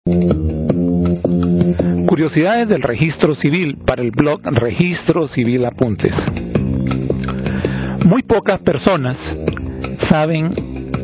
Curiosidades del registro civil para el blog Registro Civil Apuntes. Muy pocas personas saben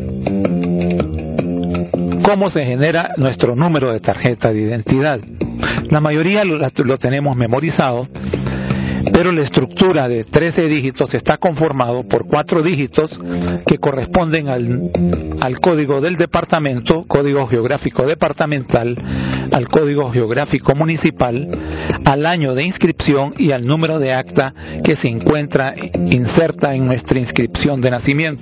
cómo se genera nuestro número de tarjeta de identidad. La mayoría lo tenemos memorizado, pero la estructura de 13 dígitos está conformado por 4 dígitos que corresponden al código del departamento, código geográfico departamental, al código geográfico municipal, al año de inscripción y al número de acta que se encuentra inserta en nuestra inscripción de nacimiento.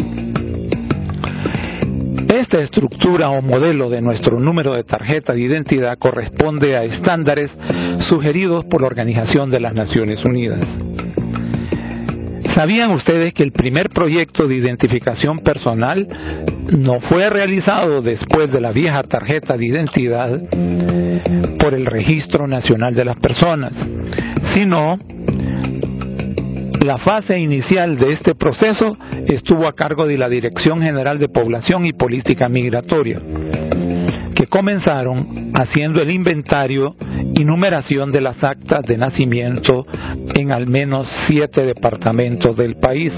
Esta estructura o modelo de nuestro número de tarjeta de identidad corresponde a estándares sugeridos por la Organización de las Naciones Unidas. ¿Sabían ustedes que el primer proyecto de identificación personal no fue realizado después de la vieja tarjeta de identidad por el Registro Nacional de las Personas, sino la fase inicial de este proceso estuvo a cargo de la Dirección General de Población y Política Migratoria, que comenzaron haciendo el inventario y numeración de las actas de nacimiento en al menos 7 departamentos del país.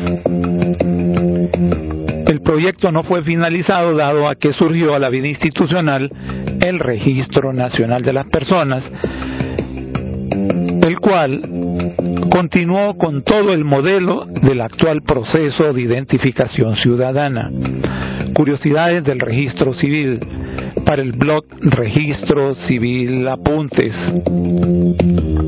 El proyecto no fue finalizado dado a que surgió a la vida institucional el Registro Nacional de las Personas, el cual continuó con todo el modelo del actual proceso de identificación ciudadana. Curiosidades del registro civil para el blog Registro Civil Apuntes.